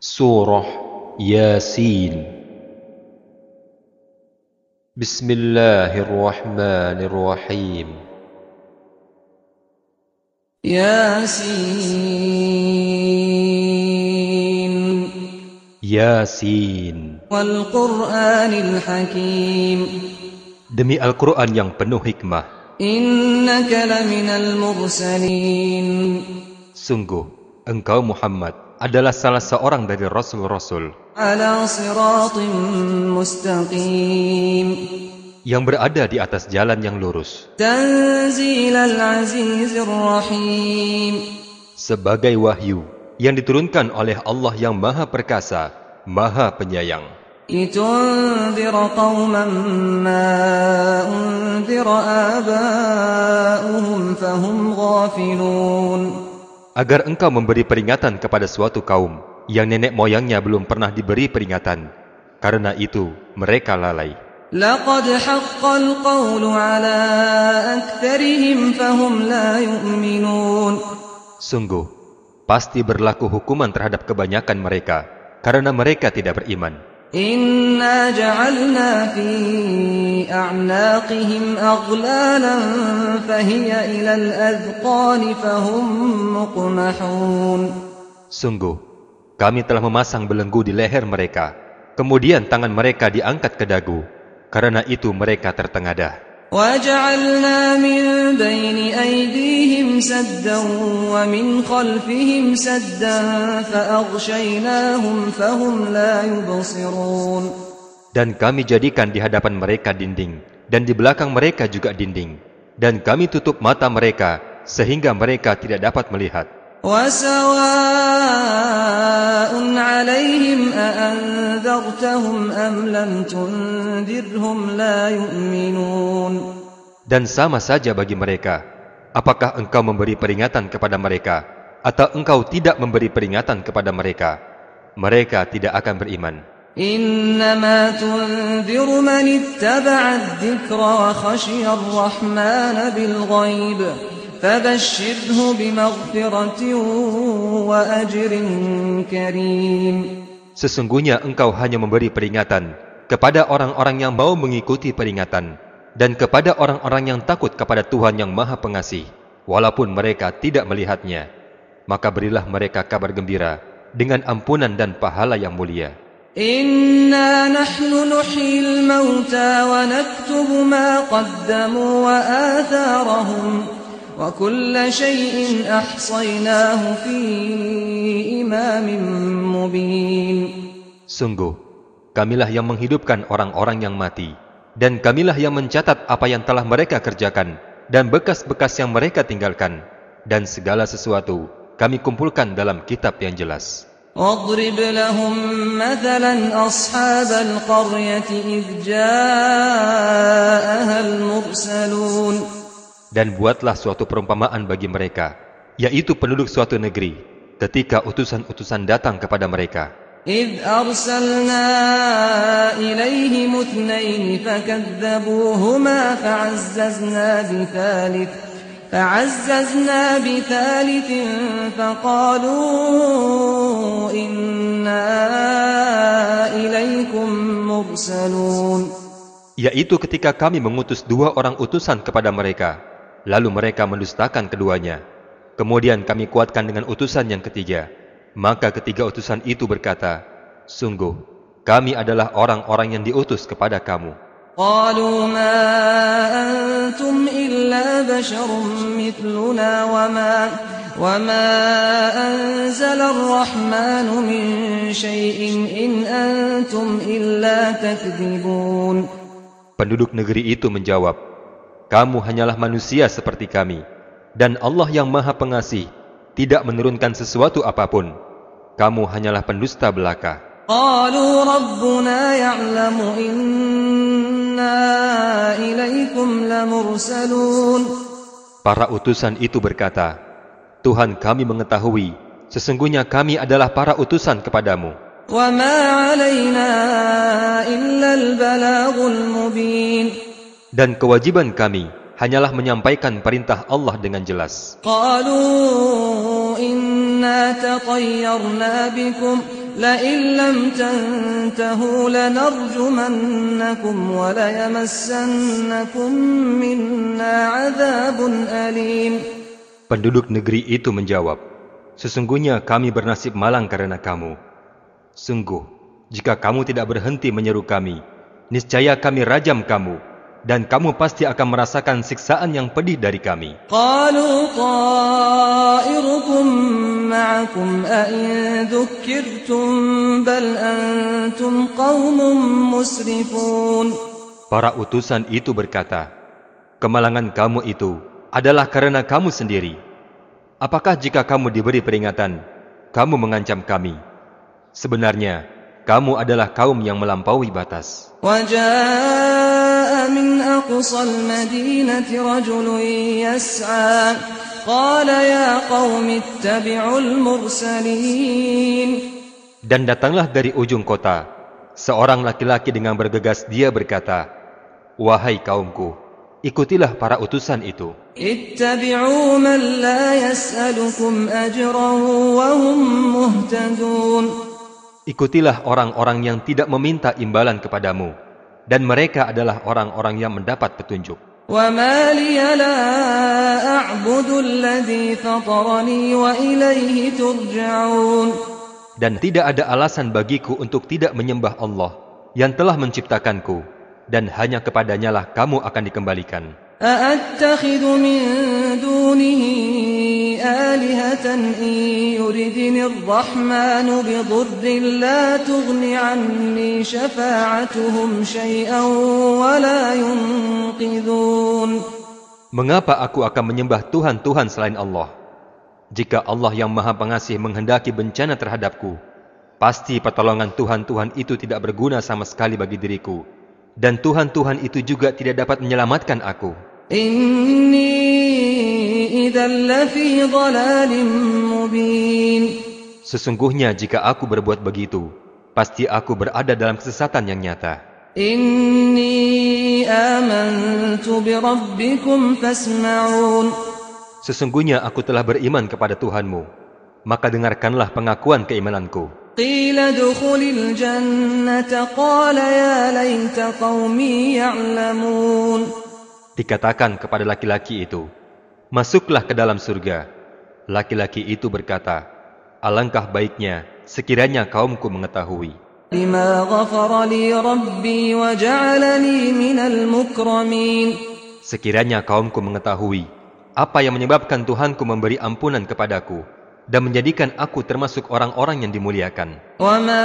Surah Yasin. Bismillahirrahmanirrahim. Yasin. Yasin. Wal Qur'anil Hakim. Demi Al-Quran yang penuh hikmah. Innaka laminal mursalin. Sungguh, engkau Muhammad adalah salah seorang dari Rasul-Rasul Ala siratim mustaqim. yang berada di atas jalan yang lurus. Tanzilal azizir rahim. Sebagai wahyu yang diturunkan oleh Allah yang Maha Perkasa, Maha Penyayang. Litunzira qawman ma unzira aba'uhum fahum ghafilun. Agar engkau memberi peringatan kepada suatu kaum yang nenek moyangnya belum pernah diberi peringatan. Karena itu, mereka lalai. Laqad haqqal qawlu ala aktharihim fahum la yu'minun. Sungguh, pasti berlaku hukuman terhadap kebanyakan mereka, karena mereka tidak beriman. Inna ja'alna fi a'naqihim aghlalan fahiya ilal adhqani fahum muqmahun. Sungguh, kami telah memasang belenggu di leher mereka, kemudian tangan mereka diangkat ke dagu, karena itu mereka tertengadah. وَجَعَلْنَا مِنْ بَيْنِ أَيْدِيهِمْ سَدًّا وَمِنْ خَلْفِهِمْ سَدًّا فَأَغْشَيْنَاهُمْ فَهُمْ لَا يُبْصِرُونَ. Dan kami jadikan di hadapan mereka dinding, dan di belakang mereka juga dinding. Dan kami tutup mata mereka, sehingga mereka tidak dapat melihat. وَسَوَاءٌ عَلَيْهِمْ أَأَنذَرْتَهُمْ أَمْ لَمْ تُنذِرْهُمْ لَا يُؤْمِنُونَ. Dan sama saja bagi mereka, apakah engkau memberi peringatan kepada mereka, atau engkau tidak memberi peringatan kepada mereka, mereka tidak akan beriman. إِنَّمَا تُنذِرُ مَنِ اتَّبَعَ الذِّكْرَ وَخَشِيَ الرَّحْمَنَ بِالْغَيْبِ فَبَشِّرْهُ بِمَغْفِرَةٍ وَأَجْرٍ كَرِيمٍ. Sesungguhnya engkau hanya memberi peringatan kepada orang-orang yang mau mengikuti peringatan, dan kepada orang-orang yang takut kepada Tuhan yang Maha Pengasih, walaupun mereka tidak melihatnya. Maka berilah mereka kabar gembira dengan ampunan dan pahala yang mulia. Inna nahnu nuhyil mauta wa naktubu ma qaddamu wa atharahum wa kulla shay'in ahsaynahu fi imamin mubin. Sungguh, kamilah yang menghidupkan orang-orang yang mati, dan kamilah yang mencatat apa yang telah mereka kerjakan, dan bekas-bekas yang mereka tinggalkan, dan segala sesuatu kami kumpulkan dalam kitab yang jelas. واضرب لهم مثلا أصحاب القرية إذ جاءها المرسلون. Dan buatlah suatu perumpamaan bagi mereka, yaitu penduduk suatu negeri, ketika utusan-utusan datang kepada mereka. إذ أرسلنا إليهم اثنين فكذبوهما فعززنا بثالث فقالوا إنا إليكم مرسلون. Yaitu ketika kami mengutus dua orang utusan kepada mereka, lalu mereka mendustakan keduanya. Kemudian kami kuatkan dengan utusan yang ketiga. Maka ketiga utusan itu berkata, sungguh, kami adalah orang-orang yang diutus kepada kamu. قالوا ما أنتم إلا بشر مثلنا وما أنزل الرحمن من شيء إن أنتم إلا تكذبون. Penduduk negeri itu menjawab, kamu hanyalah manusia seperti kami, dan Allah yang Maha Pengasih tidak menurunkan sesuatu apapun. Kamu hanyalah pendusta belaka. قالوا ربنا يعلم إنا إليكم لمرسلون. Para utusan itu berkata, Tuhan kami mengetahui, sesungguhnya kami adalah para utusan kepadamu. وما علينا إلا البلاغ المبين. Dan kewajiban kami hanyalah menyampaikan perintah Allah dengan jelas. قالوا إنا تطيرنا بكم لئن لم تنتهوا لنرجمنكم وليمسنكم منا عذاب أليم. Penduduk negeri itu menjawab, sesungguhnya kami bernasib malang karena kamu. Sungguh, jika kamu tidak berhenti menyeru kami, niscaya kami rajam kamu, dan kamu pasti akan merasakan siksaan yang pedih dari kami. قالوا طائركم معكم أئن ذكرتم بل أنتم قوم مسرفون. Para utusan itu berkata, kemalangan kamu itu adalah karena kamu sendiri. Apakah jika kamu diberi peringatan, kamu mengancam kami? Sebenarnya, kamu adalah kaum yang melampaui batas. وجاء من أقصى المدينة رجل يسعى قال يا قوم اتبعوا المرسلين. Dan datanglah dari ujung kota seorang laki-laki dengan bergegas, dia berkata, wahai kaumku, ikutilah para utusan itu. اتبعوا من لا يسألكم أجرا وهم مهتدون. Ikutilah orang-orang yang tidak meminta imbalan kepadamu, dan mereka adalah orang-orang yang mendapat petunjuk. وما لي لا أعبد الذي فطرني وإليه ترجعون. Dan tidak ada alasan bagiku untuk tidak menyembah Allah yang telah menciptakanku, dan hanya kepadanyalah kamu akan dikembalikan. أأتخذ من دونه آلهة إن يردني الرحمن بضر لا تغن عني شفاعتهم شيئا ولا ينقذون. Mengapa aku akan menyembah Tuhan-Tuhan selain Allah? Jika Allah yang Maha Pengasih menghendaki bencana terhadapku, pasti pertolongan Tuhan-Tuhan itu tidak berguna sama sekali bagi diriku, dan Tuhan-Tuhan itu juga tidak dapat menyelamatkan aku. Inni idzal lafi dhalalin mubin. Sesungguhnya jika aku berbuat begitu, pasti aku berada dalam kesesatan yang nyata. Inni amantu bi rabbikum fasma'un. Sesungguhnya aku telah beriman kepada Tuhanmu, maka dengarkanlah pengakuan keimananku. Qila dukhulil jannata qala ya laita qaumi ya'lamun. Dikatakan kepada laki-laki itu, masuklah ke dalam surga. Laki-laki itu berkata, alangkah baiknya sekiranya kaumku mengetahui. Bima ghafara li rabbi wa ja'alani minal mukramin. Sekiranya kaumku mengetahui apa yang menyebabkan Tuhanku memberi ampunan kepadaku dan menjadikan aku termasuk orang-orang yang dimuliakan. Wa ma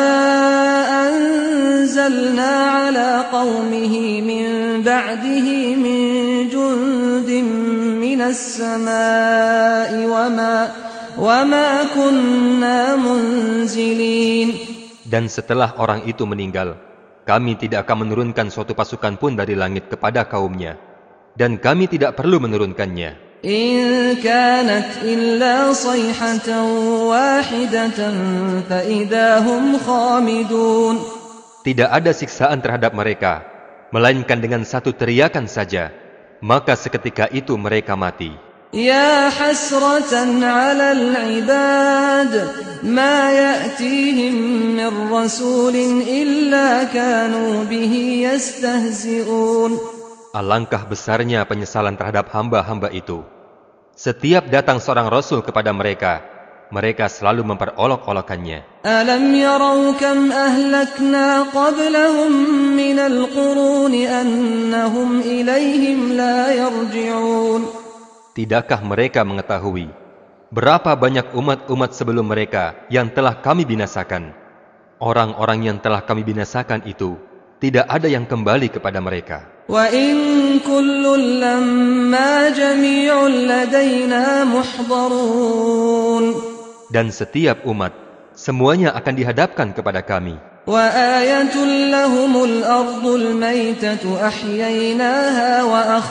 anzalna ala qaumihi min ba'dihi min jundin minas samai wa ma kunna munzilin. Dan setelah orang itu meninggal, kami tidak akan menurunkan suatu pasukan pun dari langit kepada kaumnya, dan kami tidak perlu menurunkannya. In kanat illa sayhatan wahidatan fa idahum khamidun. Tidak ada siksaan terhadap mereka, melainkan dengan satu teriakan saja, maka seketika itu mereka mati. Ya hasratan 'alal 'ibad ma ya'tihim min rasulin illa kanu bihi yastahzi'un. Alangkah besarnya penyesalan terhadap hamba-hamba itu. Setiap datang seorang rasul kepada mereka, mereka selalu memperolok-olokannya. Alam yarau kam ahlakna qablahum minal quruni annahum ilaihim la yarji'un. Tidakkah mereka mengetahui berapa banyak umat-umat sebelum mereka yang telah kami binasakan? Orang-orang yang telah kami binasakan itu tidak ada yang kembali kepada mereka. Wa in kullun lamma jami'un ladaina muhdarun. Dan setiap umat semuanya akan dihadapkan kepada kami. Wa ayatul lahumul ardul maytatu ahyaynaha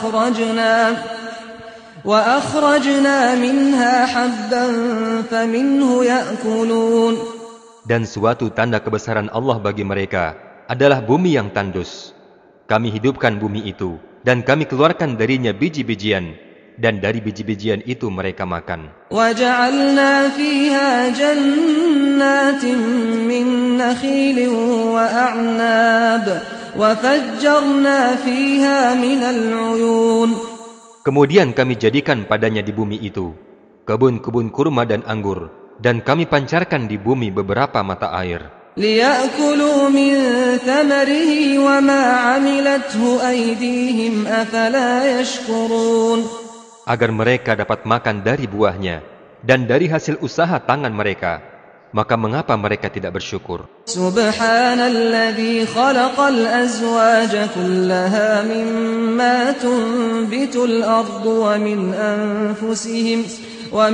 wa akhrajna minha habban faminhu ya'kulun. Dan suatu tanda kebesaran Allah bagi mereka adalah bumi yang tandus. Kami hidupkan bumi itu, dan kami keluarkan darinya biji-bijian, dan dari biji-bijian itu mereka makan. وَجَعَلْنَا فِيهَا جَنَّاتٍ من نخيل وأعناب وفجرنا فيها من العيون. Kemudian kami jadikan padanya di bumi itu kebun-kebun kurma dan anggur, dan kami pancarkan di bumi beberapa mata air. لِيَأْكُلُوا مِنْ ثَمَرِهِ وَمَا عَمِلَتْهُ أَيْدِيهِمْ أَفَلَا يَشْكُرُونَ. Agar mereka dapat makan dari buahnya dan dari hasil usaha tangan mereka, maka mengapa mereka tidak bersyukur? Subhanalladzi khalaqal azwaja kullaha mimma tunbitul ardu wa min anfusihim wa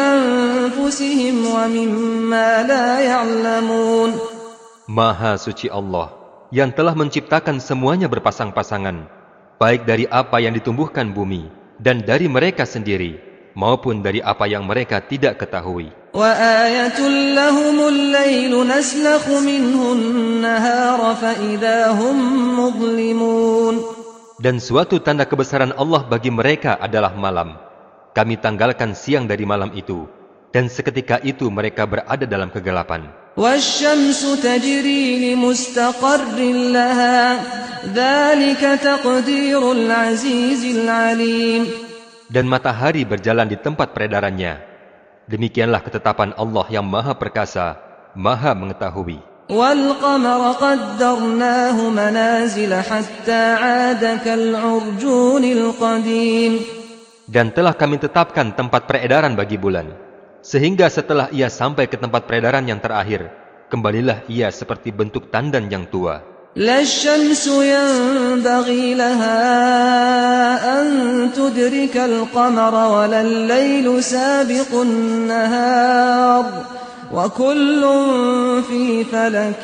mimma la ya'lamun. Maha suci Allah yang telah menciptakan semuanya berpasang-pasangan, baik dari apa yang ditumbuhkan bumi dan dari mereka sendiri, maupun dari apa yang mereka tidak ketahui. وَآيَةٌ لَهُمُ اللَّيْلُ نَسْلَخُ مِنْهُ النَّهَارَ فَإِذَا هُمْ مُظْلِمُونَ. Dan suatu tanda kebesaran Allah bagi mereka adalah malam. Kami tanggalkan siang dari malam itu, dan seketika itu mereka berada dalam kegelapan. وَالشَّمْسُ تَجْرِي لِمُسْتَقَرٍّ لَهَا ذَلِكَ تَقْدِيرُ الْعَزِيزِ الْعَلِيمِ. Dan matahari berjalan di tempat peredarannya. Demikianlah ketetapan Allah yang Maha Perkasa, Maha Mengetahui. وَالْقَمَرَ قَدَّرْنَاهُ مَنَازِلَ حَتَّى عَادَ كَالْعُرْجُونِ الْقَدِيمِ. Dan telah kami tetapkan tempat peredaran bagi bulan, sehingga setelah ia sampai ke tempat peredaran yang terakhir, kembalilah ia seperti bentuk tandan yang tua. لا الشمس ينبغي لها أن تدرك القمر ولا الليل سابق النهار وكل في فلك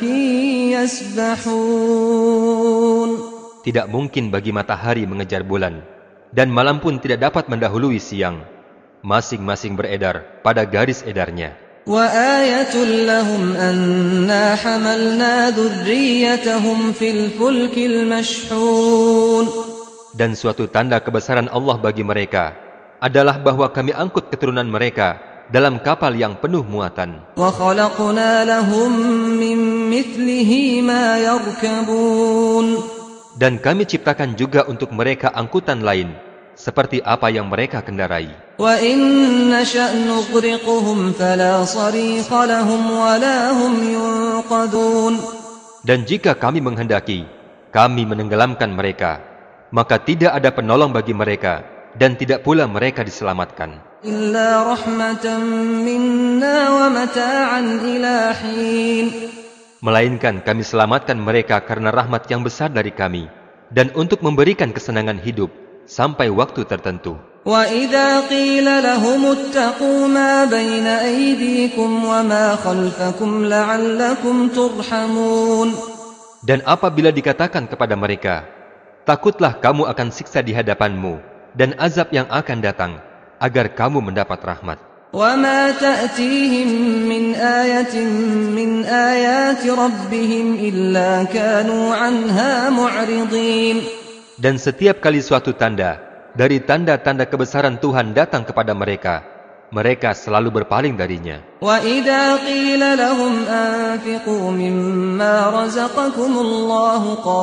يسبحون. Tidak mungkin bagi matahari mengejar bulan, dan malam pun tidak dapat mendahului siang. Masing-masing beredar pada garis edarnya. وَآيَةٌ لَهُمْ أَنَّا حَمَلْنَا ذُرِّيَّتَهُمْ فِي الْفُلْكِ الْمَشْحُونِ. Dan suatu tanda kebesaran Allah bagi mereka adalah bahwa kami angkut keturunan mereka dalam kapal yang penuh muatan. وَخَلَقْنَا لَهُم مِّن مِّثْلِهِ مَا يَرْكَبُونَ. Dan kami ciptakan juga untuk mereka angkutan lain, seperti apa yang mereka kendarai. وَإِن نَّشَأْ نُغْرِقْهُمْ فَلَا صَرِيخَ لَهُمْ وَلَا هُمْ يُنقَذُونَ. Dan jika kami menghendaki, kami menenggelamkan mereka, maka tidak ada penolong bagi mereka, dan tidak pula mereka diselamatkan. إِلَّا رَحْمَةً مِّنَّا وَمَتَاعًا إِلَى حِينٍ. Melainkan kami selamatkan mereka karena rahmat yang besar dari kami, dan untuk memberikan kesenangan hidup sampai waktu tertentu. وَإِذَا قِيلَ لَهُمُ اتَّقُوا مَا بَيْنَ أَيْدِيكُمْ وَمَا خَلْفَكُمْ لَعَلَّكُمْ تُرْحَمُونَ. Dan apabila dikatakan kepada mereka, takutlah kamu akan siksa di hadapanmu dan azab yang akan datang, agar kamu mendapat rahmat. وَمَا تَأْتِيهِمْ مِنْ آيَةٍ مِنْ آيَاتِ رَبِّهِمْ إِلَّا كَانُوا عَنْهَا مُعْرِضِينَ. Dan setiap kali suatu tanda dari tanda-tanda kebesaran Tuhan datang kepada mereka, mereka selalu berpaling darinya. وَإِذَا قِيلَ لَهُمْ أَنفِقُوا مِمَّا رَزَقَكُمُ اللَّهُ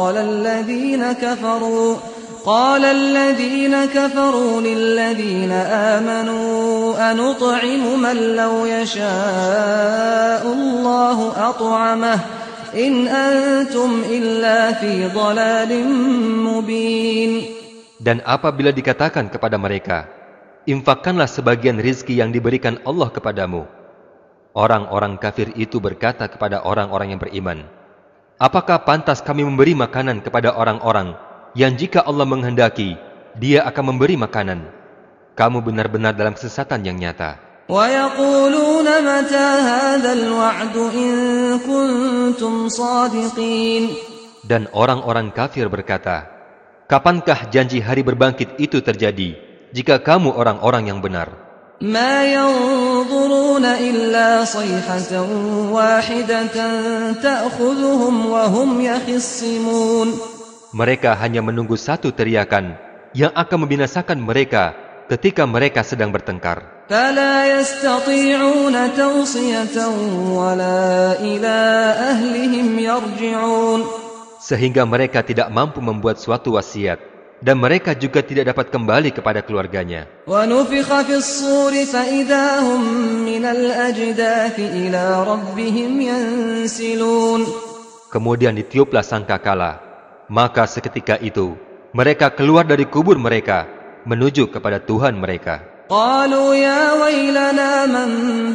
قَالَ الَّذِينَ كَفَرُوا لِلَّذِينَ آمَنُوا أَنُطْعِمُ مَن لَّوْ يَشَاءُ اللَّهُ أَطْعَمَهُ إِنْ أَنْتُمْ إِلَّا فِي ضَلَالٍ مُّبِينٍ. Dan apabila dikatakan kepada mereka, infakkanlah sebagian rizki yang diberikan Allah kepadamu, orang-orang kafir itu berkata kepada orang-orang yang beriman, apakah pantas kami memberi makanan kepada orang-orang yang jika Allah menghendaki, Dia akan memberi makanan? Kamu benar-benar dalam kesesatan yang nyata. وَيَقُولُونَ مَتَى هَذَا الْوَعْدُ إِن كُنتُمْ صَادِقِينَ. Dan orang-orang kafir berkata, kapankah janji hari berbangkit itu terjadi, jika kamu orang-orang yang benar? مَا يَنظُرُونَ إِلَّا صَيْحَةً وَاحِدَةً تَأْخُذُهُمْ وَهُمْ يَخِصِّمُونَ. Mereka hanya menunggu satu teriakan yang akan membinasakan mereka ketika mereka sedang bertengkar. فَلَا يَسْتَطِيعُونَ تَوْصِيَةً وَلَا إلى أهلهم يرجعون. Sehingga mereka tidak mampu membuat suatu wasiat, dan mereka juga tidak dapat kembali kepada keluarganya. وَنُفِخَ فِي الصُّورِ فَإِذَا هُمْ مِنَ الْأَجْدَاثِ إِلَى رَبِّهِمْ يَنْسِلُونَ. Kemudian ditiuplah sangkakala, maka seketika itu mereka keluar dari kubur mereka menuju kepada Tuhan mereka. قالوا يا ويلنا من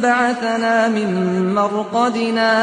بعثنا من مرقدنا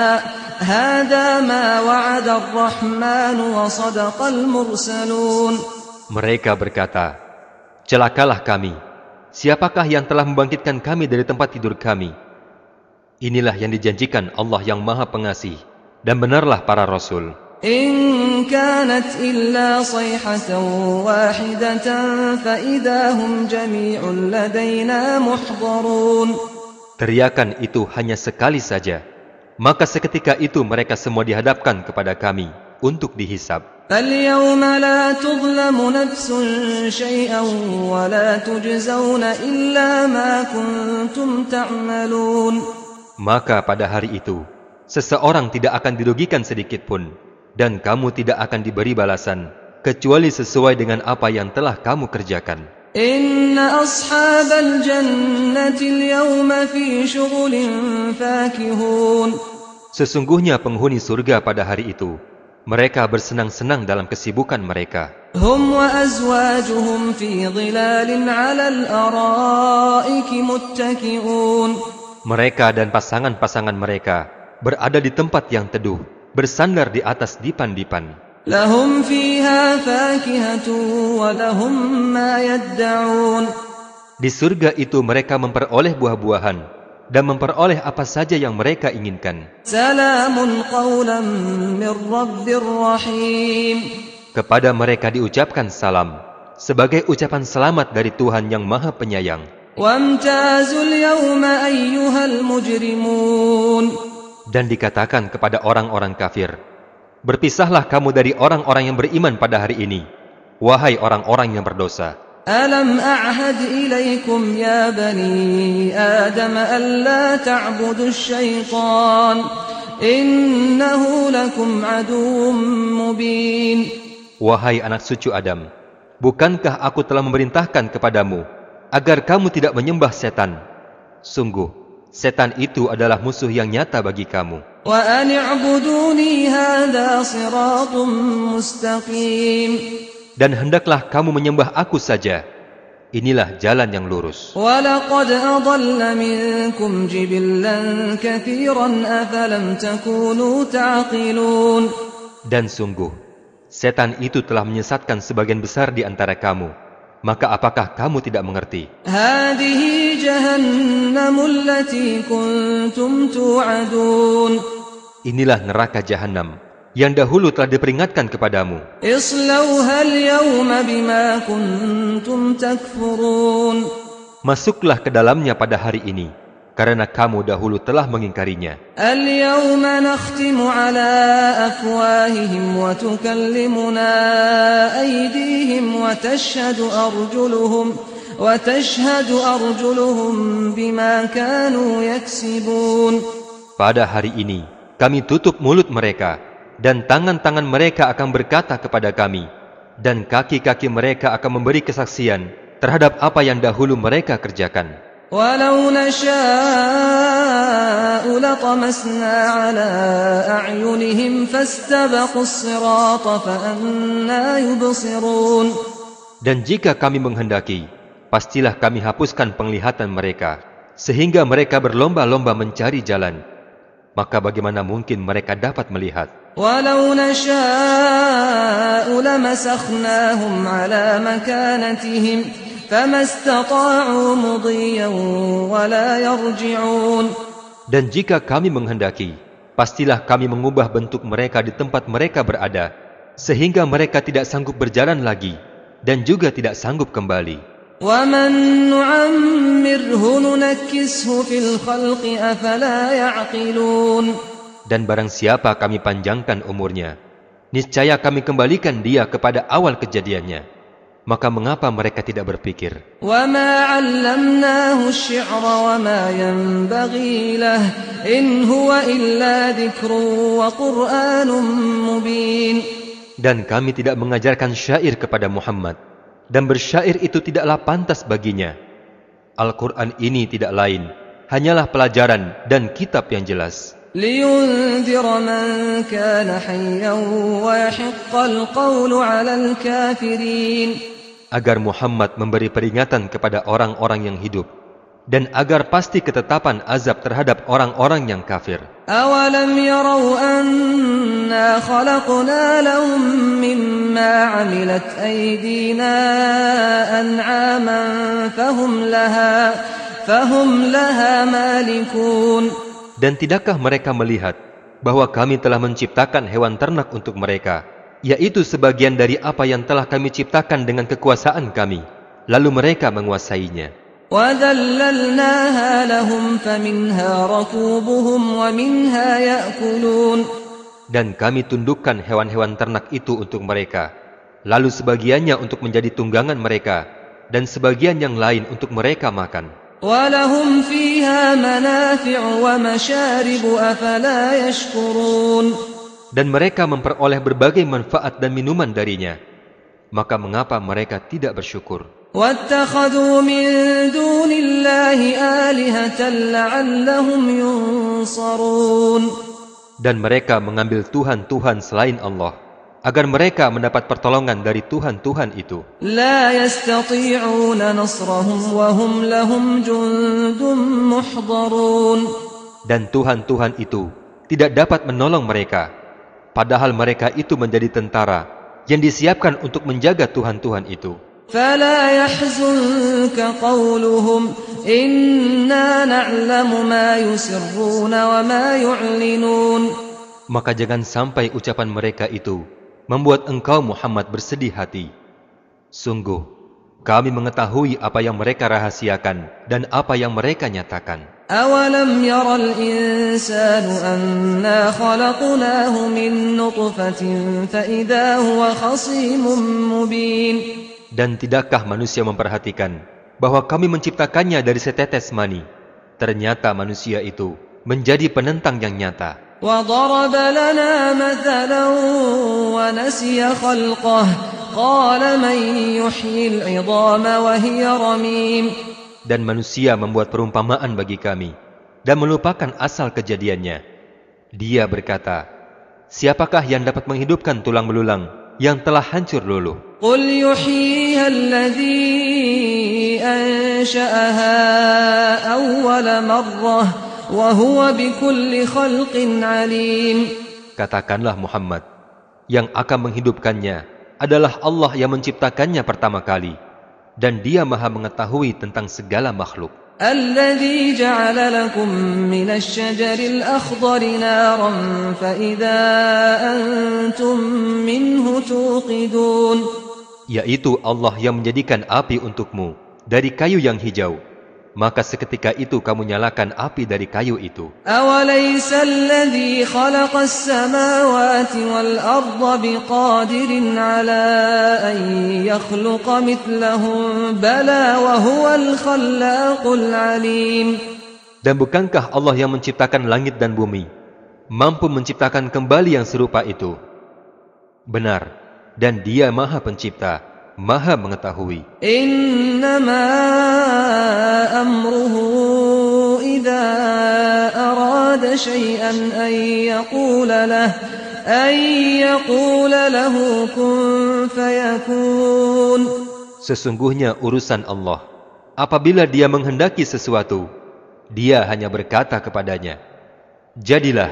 هذا ما وعد الرحمن وصدق المرسلون. Mereka berkata, celakalah kami, siapakah yang telah membangkitkan kami dari tempat tidur kami? Inilah yang dijanjikan Allah yang Maha Pengasih, dan benarlah para Rasul. إن كانت إلا صيحة واحدة فإذا هم جميع لدينا محضرون. Teriakan itu hanya sekali saja, maka seketika itu mereka semua dihadapkan kepada kami untuk dihisab. فاليوم لا تظلم نفس شيئا ولا تجزون إلا ما كنتم تعملون. Maka pada hari itu, seseorang tidak akan dirugikan sedikit pun, dan kamu tidak akan diberi balasan, kecuali sesuai dengan apa yang telah kamu kerjakan. Inna ashabal jannati al-yawma fi syughulin fakihun. Sesungguhnya penghuni surga pada hari itu, mereka bersenang-senang dalam kesibukan mereka. Hum wa azwajuhum fi dhilalin 'ala al-ara'iki muttaki'un. Mereka dan pasangan-pasangan mereka berada di tempat yang teduh, bersandar di atas dipan-dipan. Lahum fiha fakihatun wa lahum ma yadda'un. Di surga itu mereka memperoleh buah-buahan dan memperoleh apa saja yang mereka inginkan. Salamun qawlan min rabbir rahim. Kepada mereka diucapkan salam sebagai ucapan selamat dari Tuhan yang Maha Penyayang. Wamtazul yawma ayyuhal mujrimun. Dan dikatakan kepada orang-orang kafir, berpisahlah kamu dari orang-orang yang beriman pada hari ini, wahai orang-orang yang berdosa. Alam a'had ilaikum ya bani Adam alla ta'budu syaitan innahu lakum aduwwum mubin. Wahai anak cucu Adam, bukankah aku telah memerintahkan kepadamu agar kamu tidak menyembah setan? Sungguh, setan itu adalah musuh yang nyata bagi kamu. Wa an i'buduni hadza siratun mustaqim. Dan hendaklah kamu menyembah aku saja. Inilah jalan yang lurus. Wa laqad adalla minkum jibillan katsiran afalam takunu ta'qilun. Dan sungguh, setan itu telah menyesatkan sebagian besar di antara kamu. Maka apakah kamu tidak mengerti? Hadihi jahannamul lati kuntum tu'adun. Inilah neraka Jahannam yang dahulu telah diperingatkan kepadamu. Islauha al-yawma bima kuntum takfurun. Masuklah ke dalamnya pada hari ini, karena kamu dahulu telah mengingkarinya. Al-yawma nakhtimu ala afwahihim wa tukallimuna aydihim wa tashhadu arjuluhum bima kanu yaksibun. Pada hari ini kami tutup mulut mereka, dan tangan-tangan mereka akan berkata kepada kami, dan kaki-kaki mereka akan memberi kesaksian terhadap apa yang dahulu mereka kerjakan. Walau nasha'u latamasna ala a'yunihim fastabaqus sirata fa anna yubsirun. Dan jika kami menghendaki, pastilah kami hapuskan penglihatan mereka, sehingga mereka berlomba-lomba mencari jalan. Maka bagaimana mungkin mereka dapat melihat? Walau nasha'u lamasakhnahum ala makanatihim famastata'u mudiyyan wala yarji'un. Dan jika kami menghendaki, pastilah kami mengubah bentuk mereka di tempat mereka berada, sehingga mereka tidak sanggup berjalan lagi dan juga tidak sanggup kembali. وَمَن نُّعَمِّرْهُ نُنَكِّسْهُ فِي الْخَلْقِ أَفَلَا يَعْقِلُونَ. Dan barang siapa kami panjangkan umurnya, niscaya kami kembalikan dia kepada awal kejadiannya. maka mengapa mereka tidak berpikir? وَمَا عَلَّمْنَاهُ الشِّعْرَ وَمَا يَنبَغِي لَهُ إِنْ هُوَ إِلَّا ذِكْرٌ وَقُرْآنٌ مُبِينٌ. Dan kami tidak mengajarkan syair kepada Muhammad, dan bersyair itu tidaklah pantas baginya. Al-Quran ini tidak lain, hanyalah pelajaran dan kitab yang jelas. لِيُنذِرَ مَنْ كَانَ حَيًّا وَيَحِقَّ الْقَوْلُ عَلَى الْكَافِرِينَ. Agar Muhammad memberi peringatan kepada orang-orang yang hidup, dan agar pasti ketetapan azab terhadap orang-orang yang kafir. أَوَلَمْ يَرَوْا أَنَّا خَلَقْنَا لَهُم مِّمَّا عَمِلَتْ أَيْدِينَا أَنْعَامًا فَهُمْ لَهَا مَالِكُونَ. Dan tidakkah mereka melihat bahwa kami telah menciptakan hewan ternak untuk mereka, yaitu sebagian dari apa yang telah kami ciptakan dengan kekuasaan kami, lalu mereka menguasainya. وَذَلَّلْنَاهَا لَهُمْ فَمِنْهَا رَكُوبُهُمْ وَمِنْهَا يَأْكُلُونَ. Dan kami tundukkan hewan-hewan ternak itu untuk mereka, lalu sebagiannya untuk menjadi tunggangan mereka, dan sebagian yang lain untuk mereka makan. وَلَهُمْ فِيهَا مَنَافِعُ وَمَشَارِبُ أَفَلَا يَشْكُرُونَ. Dan mereka memperoleh berbagai manfaat dan minuman darinya, maka mengapa mereka tidak bersyukur? وَاتَّخَذُوا مِن دُونِ اللَّهِ آلِهَةً لَعَلَّهُمْ يُنصَرُونَ. Dan mereka mengambil Tuhan-Tuhan selain Allah, agar mereka mendapat pertolongan dari Tuhan-Tuhan itu. لَا يَسْتَطِيعُونَ نَصْرَهُمْ وَهُمْ لَهُمْ جُندٌ مُحْضَرُونَ. Dan Tuhan-Tuhan itu tidak dapat menolong mereka, padahal mereka itu menjadi tentara yang disiapkan untuk menjaga Tuhan-Tuhan itu. فَلَا يَحْزُنكَ قَوْلُهُمْ إِنَّا نَعْلَمُ مَا يُسِرُّونَ وَمَا يُعْلِنُونَ. Maka jangan sampai ucapan mereka itu membuat engkau Muhammad bersedih hati. Sungguh, kami mengetahui apa yang mereka rahasiakan dan apa yang mereka nyatakan. أَوَلَمْ يَرَ الْإِنسَانُ أَنَّا خَلَقْنَاهُ مِنْ نُطْفَةٍ فَإِذَا هُوَ خَصِيمٌ مُبِينٌ. Dan tidakkah manusia memperhatikan bahwa kami menciptakannya dari setetes mani? Ternyata manusia itu menjadi penentang yang nyata. وَضَرَبَ لَنَا مَثَلًا وَنَسِيَ خَلْقَهُ قَالَ مَنْ يُحْيِي الْعِظَامَ وَهِيَ رَمِيمٌ. Dan manusia membuat perumpamaan bagi kami dan melupakan asal kejadiannya. Dia berkata, siapakah yang dapat menghidupkan tulang belulang yang telah hancur luluh? قُلْ يُحْيِيهَا الَّذِي أَنشَأَهَا أَوَّلَ مَرَّةٍ وَهُوَ بِكُلِّ خَلْقٍ عَلِيمٌ. Katakanlah Muhammad, yang akan menghidupkannya adalah Allah yang menciptakannya pertama kali, dan Dia Maha mengetahui tentang segala makhluk. الَّذِي جَعَلَ لَكُم مِّنَ الشَّجَرِ الْأَخْضَرِ نَارًا فَإِذَا أَنْتُمْ مِنْهُ تُوقِدُونَ. Yaitu Allah yang menjadikan api untukmu dari kayu yang hijau, maka seketika itu kamu nyalakan api dari kayu itu. أَوَلَيْسَ الَّذِي خَلَقَ السَّمَاوَاتِ وَالْأَرْضَ بِقَادِرٍ عَلَى أَنْ يَخْلُقَ مِثْلَهُمْ بَلَى وَهُوَ الْخَلَّاقُ الْعَلِيمُ. Dan bukankah Allah yang menciptakan langit dan bumi mampu menciptakan kembali yang serupa itu? Benar, dan Dia Maha Pencipta, Maha Mengetahui. إِنَّمَا أَمْرُهُ إِذَا أَرَادَ شَيْئًا أَنْ يَقُولَ لَهُ كُن فَيَكُونُ. Sesungguhnya urusan Allah, apabila Dia menghendaki sesuatu, Dia hanya berkata kepadanya, jadilah,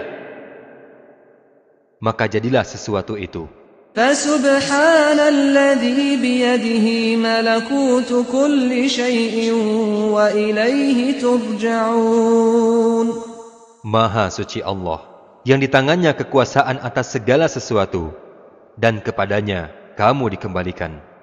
maka jadilah sesuatu itu. فَسُبْحَانَ الَّذِي بِيَدِهِ مَلَكُوتُ كُلِّ شَيْءٍ وَإِلَيْهِ تُرْجَعُونَ. Maha suci Allah, yang di tangannya kekuasaan atas segala sesuatu, dan kepadanya kamu dikembalikan.